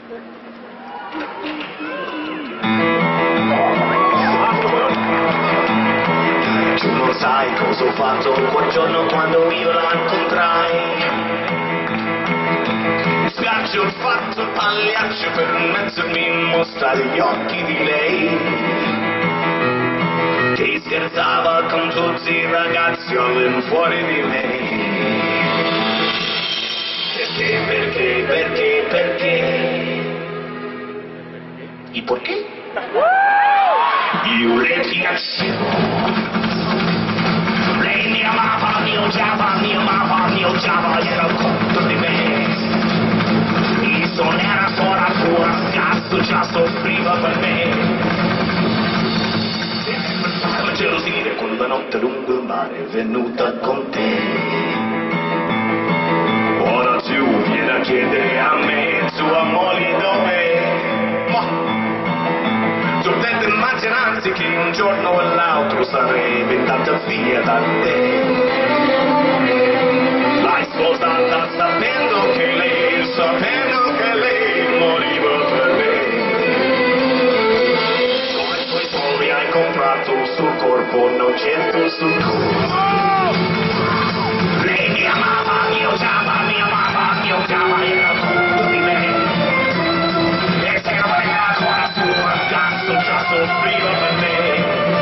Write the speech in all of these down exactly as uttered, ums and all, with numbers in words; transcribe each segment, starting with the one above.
Tu non sai cosa ho fatto quel giorno quando io la incontrai. Mi spiace, ho fatto il pagliaccio per mettermi in mostra gli occhi di lei, che scherzava con tutti i ragazzi all'infuori di me. Perché, perché, perché, perché? I perché? Io le piacevo. Lei mi amava, mi odiava, mi amava, mi odiava, era contro di me. Il sole era sola sua, cazzo già soffriva per me. Ma gelosire quella notte lungo il mare è venuta con te. Ora tu vieni a chiedere a me, tu amori dov'è? Potete immaginarsi che un giorno o l'altro sarebbe andata via da te. L'hai sposata sapendo che lei, sapendo che lei moriva per me. Come i tuoi soldi hai comprato sul corpo, non certo sul cuore. Lei mi amava, mi odiava, mi amava, mi odiava, era tutto di me. E se non era ancora tua, soffriva per me.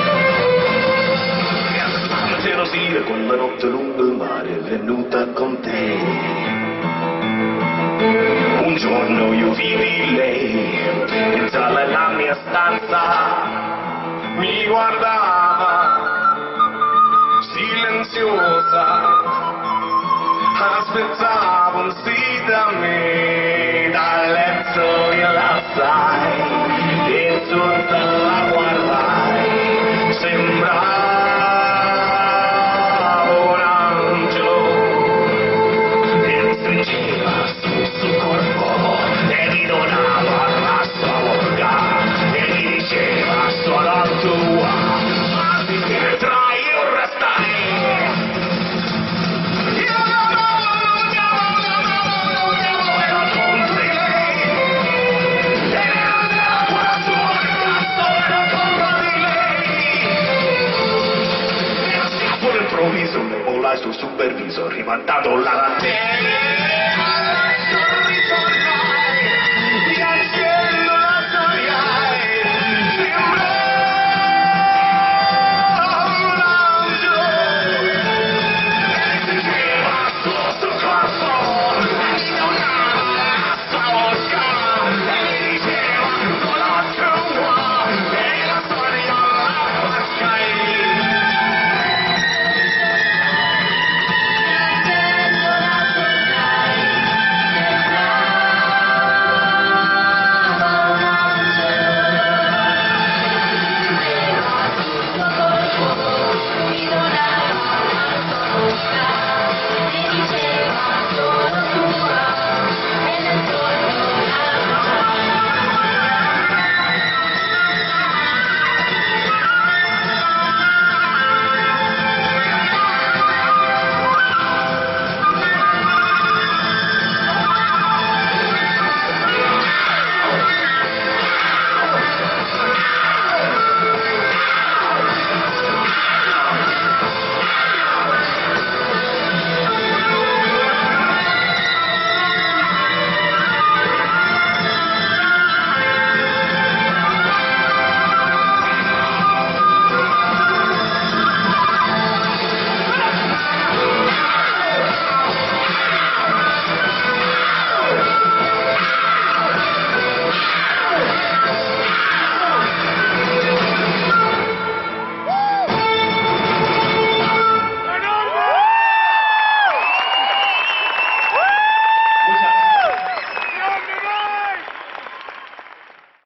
Ma gelosire quella notte lungo il mare è venuta con te. Un giorno io vidi lei entrare nella mia stanza, mi guardava silenziosa, aspettava un sì da me, dal letto io la sai. E tutta la guardai, sembrava un angelo, e mi stringeva sul suo corpo, e mi donava la sua bocca, e mi diceva sono tua, ma se ti vedrai io restai. Ho il sul supervisor, rimandato la te.